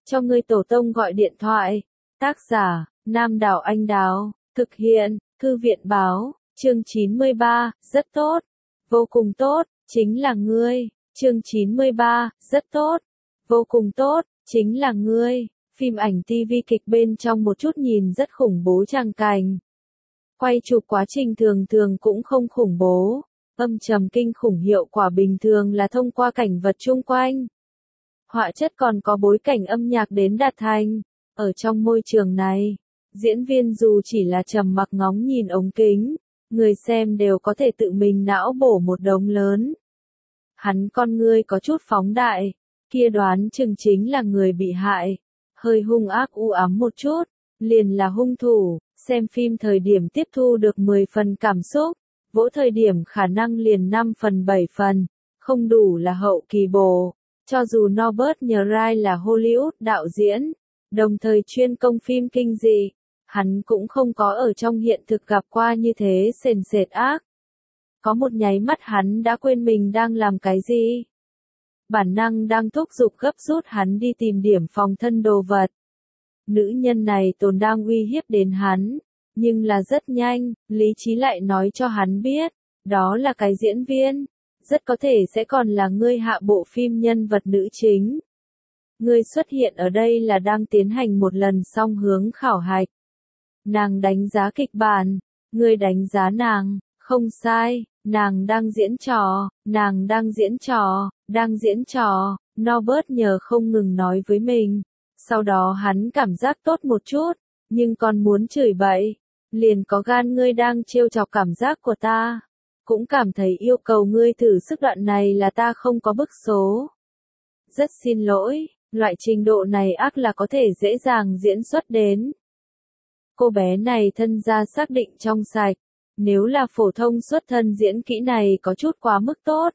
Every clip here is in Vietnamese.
cho ngươi tổ tông gọi điện thoại. Tác giả, Nam Đảo Anh Đào, thực hiện, Thư viện Báo, chương 93, rất tốt, vô cùng tốt, chính là ngươi, chương 93, rất tốt, vô cùng tốt, chính là ngươi, phim ảnh TV kịch bên trong một chút nhìn rất khủng bố tràng cảnh. Quay chụp quá trình thường thường cũng không khủng bố, âm trầm kinh khủng hiệu quả bình thường là thông qua cảnh vật chung quanh. Họa chất còn có bối cảnh âm nhạc đến đạt thành. Ở trong môi trường này, diễn viên dù chỉ là trầm mặc ngóng nhìn ống kính, người xem đều có thể tự mình não bổ một đống lớn. Hắn con ngươi có chút phóng đại, kia đoán chừng chính là người bị hại, hơi hung ác u ám một chút, liền là hung thủ, xem phim thời điểm tiếp thu được 10 phần cảm xúc, vỗ thời điểm khả năng liền 5 phần 7 phần, không đủ là hậu kỳ bổ. Cho dù Norbert Wright là Hollywood đạo diễn, đồng thời chuyên công phim kinh dị, hắn cũng không có ở trong hiện thực gặp qua như thế sền sệt ác. Có một nháy mắt hắn đã quên mình đang làm cái gì. Bản năng đang thúc giục gấp rút hắn đi tìm điểm phòng thân đồ vật. Nữ nhân này tồn đang uy hiếp đến hắn, nhưng là rất nhanh, lý trí lại nói cho hắn biết, đó là cái diễn viên. Rất có thể sẽ còn là ngươi hạ bộ phim nhân vật nữ chính. Ngươi xuất hiện ở đây là đang tiến hành một lần song hướng khảo hạch. Nàng đánh giá kịch bản, ngươi đánh giá nàng, không sai, nàng đang diễn trò, nàng đang diễn trò, đang diễn trò, Norbert nhờ không ngừng nói với mình. Sau đó hắn cảm giác tốt một chút, nhưng còn muốn chửi bậy, liền có gan ngươi đang trêu chọc cảm giác của ta. Cũng cảm thấy yêu cầu ngươi thử sức đoạn này là ta không có bức số. Rất xin lỗi, loại trình độ này ác là có thể dễ dàng diễn xuất đến. Cô bé này thân gia xác định trong sạch, nếu là phổ thông xuất thân diễn kỹ này có chút quá mức tốt.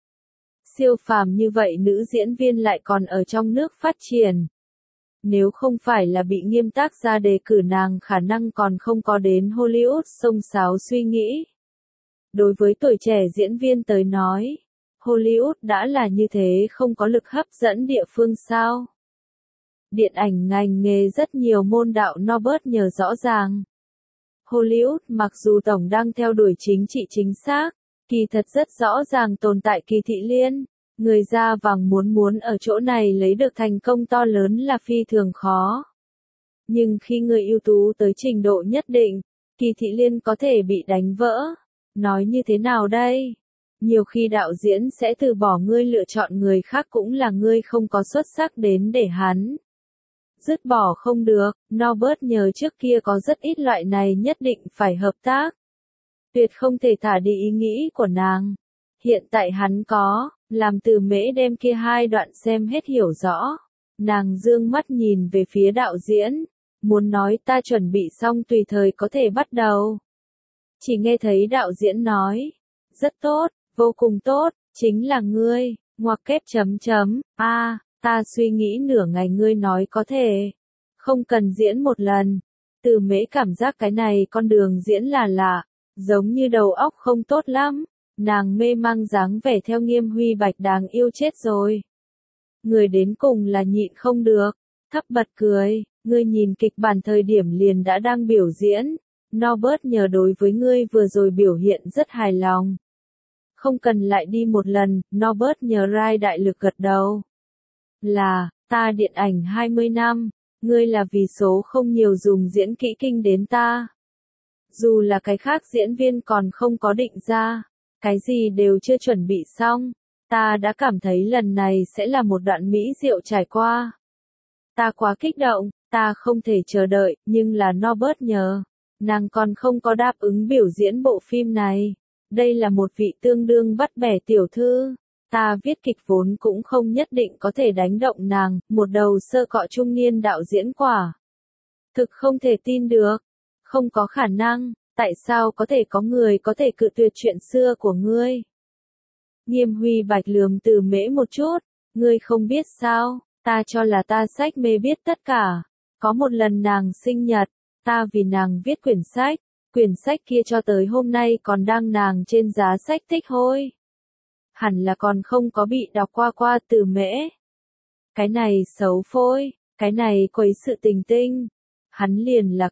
Siêu phàm như vậy nữ diễn viên lại còn ở trong nước phát triển. Nếu không phải là bị nghiêm tác ra đề cử nàng khả năng còn không có đến Hollywood xông xáo suy nghĩ. Đối với tuổi trẻ diễn viên tới nói, Hollywood đã là như thế không có lực hấp dẫn địa phương sao. Điện ảnh ngành nghề rất nhiều môn đạo Norbert nhờ rõ ràng. Hollywood mặc dù tổng đang theo đuổi chính trị chính xác, kỳ thật rất rõ ràng tồn tại kỳ thị liên. Người da vàng muốn ở chỗ này lấy được thành công to lớn là phi thường khó. Nhưng khi người ưu tú tới trình độ nhất định, kỳ thị liên có thể bị đánh vỡ. Nói như thế nào đây? Nhiều khi đạo diễn sẽ từ bỏ ngươi lựa chọn người khác cũng là ngươi không có xuất sắc đến để hắn. Dứt bỏ không được, Norbert nhờ trước kia có rất ít loại này nhất định phải hợp tác. Tuyệt không thể thả đi ý nghĩ của nàng. Hiện tại hắn có, làm từ mễ đem kia hai đoạn xem hết hiểu rõ. Nàng dương mắt nhìn về phía đạo diễn, muốn nói ta chuẩn bị xong tùy thời có thể bắt đầu. Chỉ nghe thấy đạo diễn nói, rất tốt, vô cùng tốt, chính là ngươi, ngoặc kép chấm chấm, ta suy nghĩ nửa ngày ngươi nói có thể, không cần diễn một lần. Từ mễ cảm giác cái này con đường diễn là lạ, giống như đầu óc không tốt lắm, nàng mê mang dáng vẻ theo Nghiêm Huy Bạch đáng yêu chết rồi. Người đến cùng là nhịn không được, thấp bật cười, ngươi nhìn kịch bản thời điểm liền đã đang biểu diễn. Norbert nhờ đối với ngươi vừa rồi biểu hiện rất hài lòng. Không cần lại đi một lần, Norbert nhờ Rai đại lực gật đầu. Là, ta điện ảnh 20 năm, ngươi là vì số không nhiều dùng diễn kỹ kinh đến ta. Dù là cái khác diễn viên còn không có định ra, cái gì đều chưa chuẩn bị xong, ta đã cảm thấy lần này sẽ là một đoạn mỹ diệu trải qua. Ta quá kích động, ta không thể chờ đợi, nhưng là Norbert nhờ. Nàng còn không có đáp ứng biểu diễn bộ phim này. Đây là một vị tương đương bắt bẻ tiểu thư. Ta viết kịch vốn cũng không nhất định có thể đánh động nàng, một đầu sơ cọ trung niên đạo diễn quả. Thực không thể tin được. Không có khả năng, tại sao có thể có người có thể cự tuyệt chuyện xưa của ngươi? Nghiêm Huy Bạch lườm từ mễ một chút, ngươi không biết sao, ta cho là ta sách mê biết tất cả. Có một lần nàng sinh nhật. Ta vì nàng viết quyển sách kia cho tới hôm nay còn đang nàng trên giá sách thích hôi. Hẳn là còn không có bị đọc qua từ mễ. Cái này xấu phôi, Cái này quấy sự tình tinh. Hắn liền là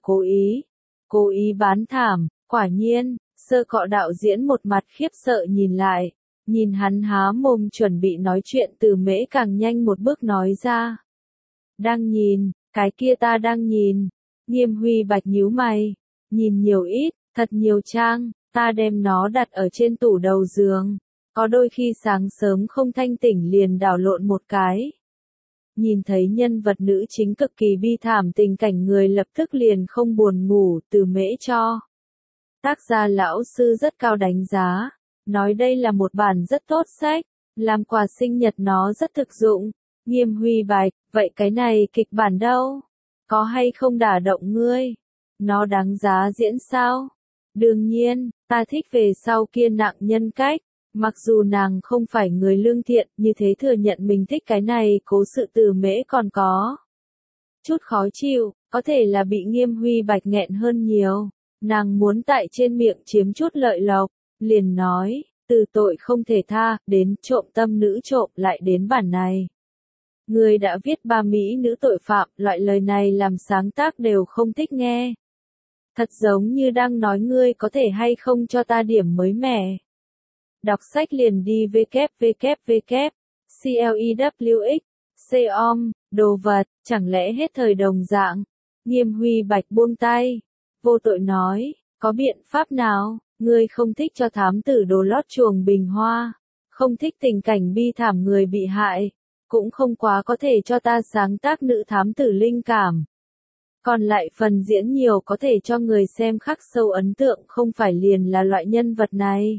cố ý bán thảm, quả nhiên, Sơ Cọ đạo diễn một mặt khiếp sợ nhìn lại, nhìn hắn há mồm chuẩn bị nói chuyện Từ Mễ càng nhanh một bước nói ra. Đang nhìn, cái kia ta đang nhìn. Nghiêm Huy Bạch nhíu mày, nhìn nhiều ít, thật nhiều trang, ta đem nó đặt ở trên tủ đầu giường. Có đôi khi sáng sớm không thanh tỉnh liền đảo lộn một cái. Nhìn thấy nhân vật nữ chính cực kỳ bi thảm tình cảnh người lập tức liền không buồn ngủ, Từ Mễ cho. Tác gia lão sư rất cao đánh giá, nói đây là một bản rất tốt sách, làm quà sinh nhật nó rất thực dụng. Nghiêm Huy Bạch, vậy cái này kịch bản đâu? Có hay không đả động ngươi? Nó đáng giá diễn sao? Đương nhiên, ta thích về sau kia nặng nhân cách. Mặc dù nàng không phải người lương thiện, như thế thừa nhận mình thích cái này, cố sự Từ Mễ còn có chút khó chịu, có thể là bị Nghiêm Huy Bạch nghẹn hơn nhiều. Nàng muốn tại trên miệng chiếm chút lợi lộc, liền nói, từ tội không thể tha, đến trộm tâm nữ trộm lại đến bản này. Người đã viết ba mỹ nữ tội phạm, loại lời này làm sáng tác đều không thích nghe. Thật giống như đang nói ngươi có thể hay không cho ta điểm mới mẻ. Đọc sách liền đi www. CLEWX. Com, đồ vật, chẳng lẽ hết thời đồng dạng. Nghiêm Huy Bạch buông tay. Vô tội nói, có biện pháp nào, ngươi không thích cho thám tử đồ lót chuồng bình hoa, không thích tình cảnh bi thảm người bị hại, cũng không quá có thể cho ta sáng tác nữ thám tử linh cảm. Còn lại phần diễn nhiều có thể cho người xem khắc sâu ấn tượng không phải liền là loại nhân vật này.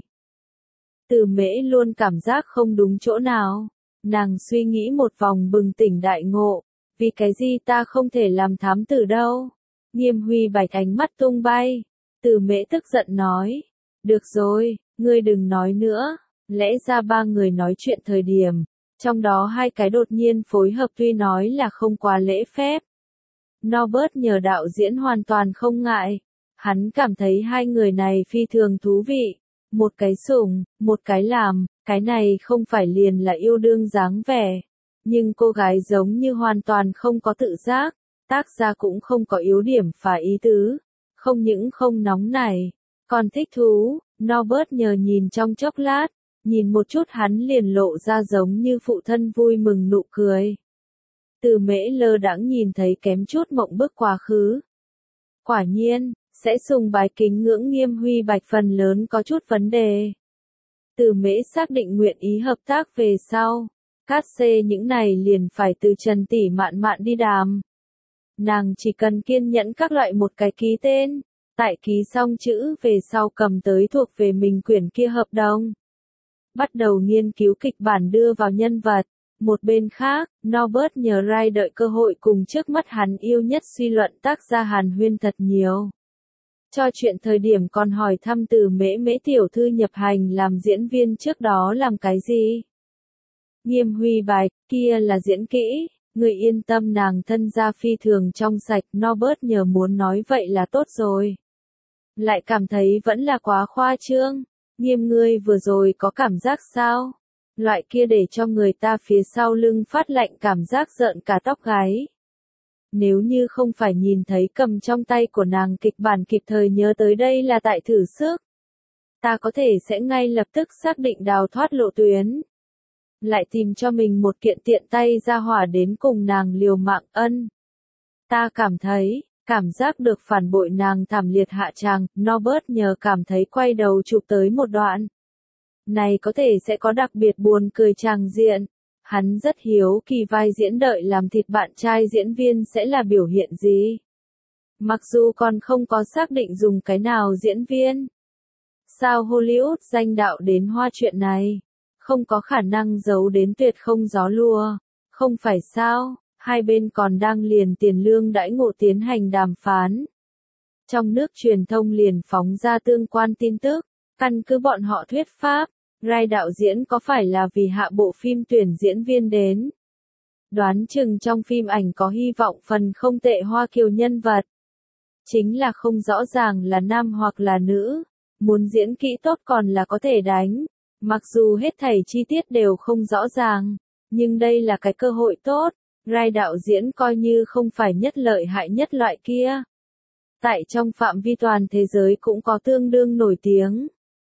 Từ Mễ luôn cảm giác không đúng chỗ nào, nàng suy nghĩ một vòng bừng tỉnh đại ngộ, vì cái gì ta không thể làm thám tử đâu. Nghiêm Huy Bạch ánh mắt tung bay, Từ Mễ tức giận nói, được rồi, ngươi đừng nói nữa, lẽ ra ba người nói chuyện thời điểm, trong đó hai cái đột nhiên phối hợp tuy nói là không quá lễ phép. Norbert nhờ đạo diễn hoàn toàn không ngại, hắn cảm thấy hai người này phi thường thú vị, một cái sủng, một cái làm, cái này không phải liền là yêu đương dáng vẻ, nhưng cô gái giống như hoàn toàn không có tự giác. Tác gia cũng không có yếu điểm phá ý tứ, không những không nóng nảy, còn thích thú. Norbert nhờ nhìn trong chốc lát, nhìn một chút hắn liền lộ ra giống như phụ thân vui mừng nụ cười. Từ Mễ lơ đãng nhìn thấy kém chút mộng bức quá khứ. Quả nhiên, sẽ sùng bái kính ngưỡng Nghiêm Huy Bạch phần lớn có chút vấn đề. Từ Mễ xác định nguyện ý hợp tác về sau, cát xê những này liền phải từ Trần tỷ mạn mạn đi đàm. Nàng chỉ cần kiên nhẫn các loại một cái ký tên, tại ký xong chữ về sau cầm tới thuộc về mình quyển kia hợp đồng. Bắt đầu nghiên cứu kịch bản đưa vào nhân vật. Một bên khác, Norbert nhờ Rai đợi cơ hội cùng trước mắt hắn yêu nhất suy luận tác gia hàn huyên thật nhiều. Cho chuyện thời điểm còn hỏi thăm Từ Mễ Mễ tiểu thư nhập hành làm diễn viên trước đó làm cái gì. Nghiêm Huy Bạch, kia là diễn kỹ. Người yên tâm nàng thân gia phi thường trong sạch, Norbert nhờ muốn nói vậy là tốt rồi. Lại cảm thấy vẫn là quá khoa trương. Nghiêm ngươi vừa rồi có cảm giác sao? Loại kia để cho người ta phía sau lưng phát lạnh cảm giác rợn cả tóc gáy. Nếu như không phải nhìn thấy cầm trong tay của nàng kịch bản kịp thời nhớ tới đây là tại thử sức. Ta có thể sẽ ngay lập tức xác định đào thoát lộ tuyến. Lại tìm cho mình một kiện tiện tay ra hỏa đến cùng nàng liều mạng ân. Ta cảm thấy, cảm giác được phản bội nàng thảm liệt hạ tràng, Norbert nhờ cảm thấy quay đầu chụp tới một đoạn. Này có thể sẽ có đặc biệt buồn cười tràng diện. Hắn rất hiếu kỳ vai diễn đợi làm thịt bạn trai diễn viên sẽ là biểu hiện gì. Mặc dù còn không có xác định dùng cái nào diễn viên. Sao Hollywood danh đạo đến hoa chuyện này? Không có khả năng giấu đến tuyệt không gió lùa. Không phải sao, hai bên còn đang liền tiền lương đãi ngộ tiến hành đàm phán. Trong nước truyền thông liền phóng ra tương quan tin tức, căn cứ bọn họ thuyết pháp, Rai đạo diễn có phải là vì hạ bộ phim tuyển diễn viên đến. Đoán chừng trong phim ảnh có hy vọng phần không tệ Hoa Kiều nhân vật. Chính là không rõ ràng là nam hoặc là nữ, muốn diễn kỹ tốt còn là có thể đánh. Mặc dù hết thảy chi tiết đều không rõ ràng, nhưng đây là cái cơ hội tốt, Rai đạo diễn coi như không phải nhất lợi hại nhất loại kia. Tại trong phạm vi toàn thế giới cũng có tương đương nổi tiếng.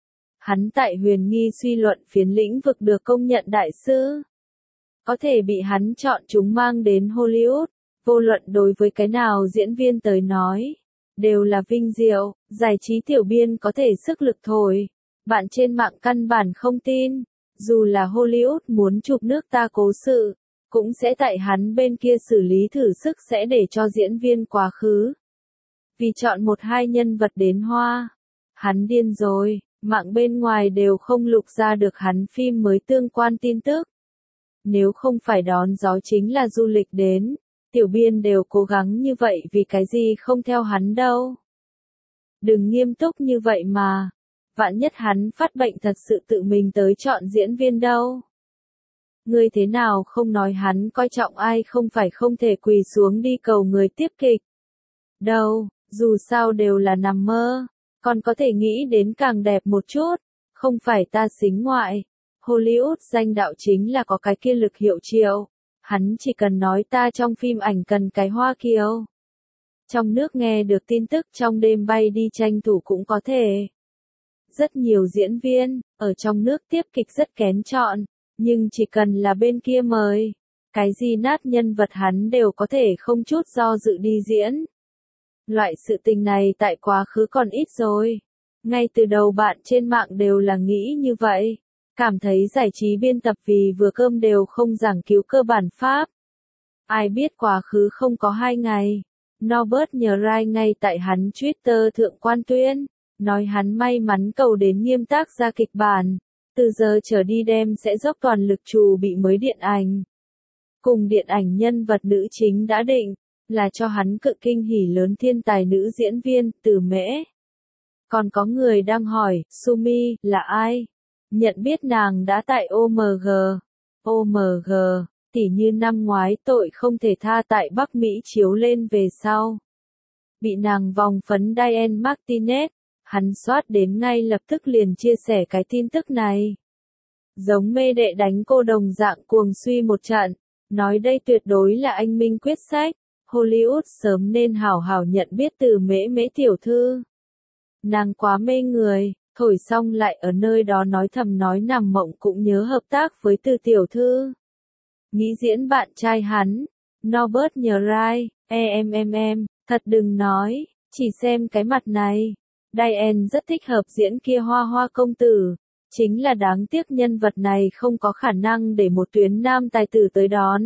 Hắn tại huyền nghi suy luận phiến lĩnh vực được công nhận đại sư. Có thể bị hắn chọn chúng mang đến Hollywood, vô luận đối với cái nào diễn viên tới nói, đều là vinh diệu, giải trí tiểu biên có thể sức lực thổi. Bạn trên mạng căn bản không tin, dù là Hollywood muốn chụp nước ta cố sự, cũng sẽ tại hắn bên kia xử lý thử sức sẽ để cho diễn viên quá khứ. Vì chọn một hai nhân vật đến hoa. Hắn điên rồi, mạng bên ngoài đều không lục ra được hắn phim mới tương quan tin tức. Nếu không phải đón gió chính là du lịch đến, tiểu biên đều cố gắng như vậy vì cái gì không theo hắn đâu. Đừng nghiêm túc như vậy mà. Vạn nhất hắn phát bệnh thật sự tự mình tới chọn diễn viên đâu. Ngươi thế nào không nói hắn coi trọng ai không phải không thể quỳ xuống đi cầu người tiếp kịch. Đâu, dù sao đều là nằm mơ, còn có thể nghĩ đến càng đẹp một chút, không phải ta xính ngoại. Hollywood danh đạo chính là có cái kia lực hiệu triệu, hắn chỉ cần nói ta trong phim ảnh cần cái Hoa Kiều. Trong nước nghe được tin tức trong đêm bay đi tranh thủ cũng có thể. Rất nhiều diễn viên, ở trong nước tiếp kịch rất kén chọn, nhưng chỉ cần là bên kia mời, cái gì nát nhân vật hắn đều có thể không chút do dự đi diễn. Loại sự tình này tại quá khứ còn ít rồi. Ngay từ đầu bạn trên mạng đều là nghĩ như vậy, cảm thấy giải trí biên tập vì vừa cơm đều không giảng cứu cơ bản pháp. Ai biết quá khứ không có 2 ngày, Norbert nhờ Rai ngay tại hắn Twitter thượng quan tuyên, nói hắn may mắn cầu đến nghiêm tác ra kịch bản, từ giờ trở đi đem sẽ dốc toàn lực trù bị mới điện ảnh. Cùng điện ảnh nhân vật nữ chính đã định, là cho hắn cự kinh hỉ lớn thiên tài nữ diễn viên, Từ Mễ. Còn có người đang hỏi, Sumi, là ai? Nhận biết nàng đã tại OMG. OMG, tỉ như năm ngoái tội không thể tha tại Bắc Mỹ chiếu lên về sau. Bị nàng vòng phấn Diane Martinez, hắn soát đến ngay lập tức liền chia sẻ cái tin tức này. Giống mê đệ đánh cô đồng dạng cuồng suy một trận, nói đây tuyệt đối là anh minh quyết sách, Hollywood sớm nên hảo hảo nhận biết Từ Mễ Mễ tiểu thư. Nàng quá mê người, thổi xong lại ở nơi đó nói thầm nói nằm mộng cũng nhớ hợp tác với Từ tiểu thư. Nghĩ diễn bạn trai hắn, Norbert nhờ Rai, em, thật đừng nói, chỉ xem cái mặt này. Diane rất thích hợp diễn kia hoa hoa công tử, chính là đáng tiếc nhân vật này không có khả năng để một tuyến nam tài tử tới đón.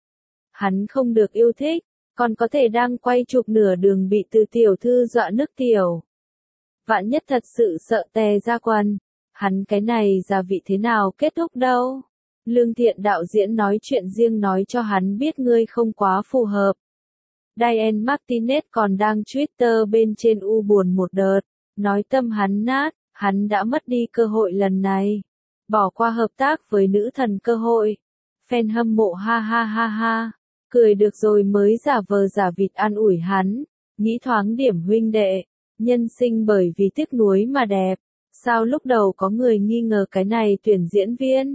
Hắn không được yêu thích, còn có thể đang quay chụp nửa đường bị Từ tiểu thư dọa nước tiểu. Vạn nhất thật sự sợ tè ra quần, hắn cái này gia vị thế nào kết thúc đâu. Lương Thiện đạo diễn nói chuyện riêng nói cho hắn biết ngươi không quá phù hợp. Diane Martinez còn đang Twitter bên trên u buồn một đợt, nói tâm hắn nát, hắn đã mất đi cơ hội lần này. Bỏ qua hợp tác với nữ thần cơ hội. Fan hâm mộ ha ha ha ha, cười được rồi mới giả vờ giả vịt an ủi hắn, nghĩ thoáng điểm huynh đệ, nhân sinh bởi vì tiếc nuối mà đẹp. Sao lúc đầu có người nghi ngờ cái này tuyển diễn viên?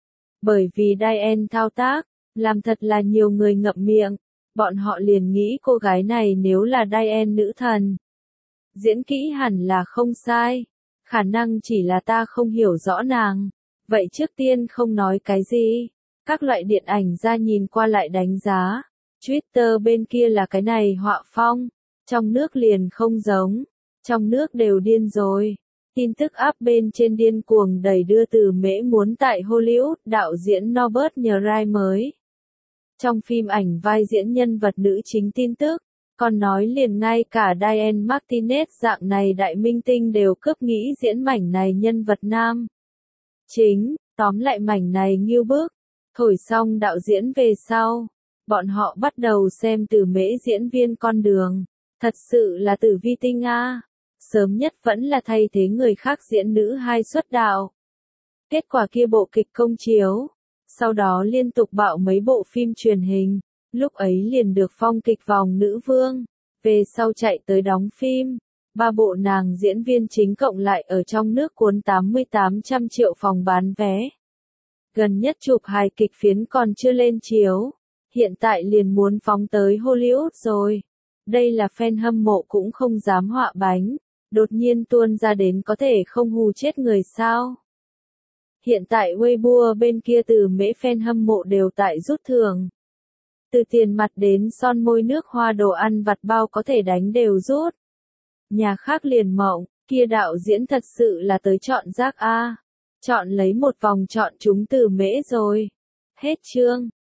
Bởi vì Diane thao tác, làm thật là nhiều người ngậm miệng, bọn họ liền nghĩ cô gái này nếu là Diane nữ thần. Diễn kỹ hẳn là không sai, khả năng chỉ là ta không hiểu rõ nàng, vậy trước tiên không nói cái gì. Các loại điện ảnh ra nhìn qua lại đánh giá, Twitter bên kia là cái này họa phong, trong nước liền không giống, trong nước đều điên rồi. Tin tức áp bên trên điên cuồng đầy đưa Từ Mễ muốn tại Hollywood đạo diễn Norbert nhờ Rai mới. Trong phim ảnh vai diễn nhân vật nữ chính tin tức, còn nói liền ngay cả Diane Martinez dạng này đại minh tinh đều cướp nghĩ diễn mảnh này nhân vật nam. Chính, tóm lại mảnh này nghiêu bức, thổi xong đạo diễn về sau, bọn họ bắt đầu xem Từ Mễ diễn viên con đường, thật sự là tử vi tinh a. Sớm nhất vẫn là thay thế người khác diễn nữ hai xuất đạo. Kết quả kia bộ kịch công chiếu, sau đó liên tục bạo mấy bộ phim truyền hình, lúc ấy liền được phong kịch vòng nữ vương, về sau chạy tới đóng phim, 3 bộ nàng diễn viên chính cộng lại ở trong nước cuốn 80-800 triệu phòng bán vé. Gần nhất chụp hài kịch phiến còn chưa lên chiếu, Hiện tại liền muốn phóng tới Hollywood rồi. Đây là fan hâm mộ cũng không dám họa bánh. Đột nhiên tuôn ra đến có thể không hù chết người sao. Hiện tại Weibo bên kia từ mễ fan hâm mộ đều tại rút thưởng. Từ tiền mặt đến son môi nước hoa đồ ăn vặt bao có thể đánh đều rút. Nhà khác liền mộng, kia đạo diễn thật sự là tới chọn rác a. Chọn lấy một vòng chọn chúng từ mễ rồi. Hết chương.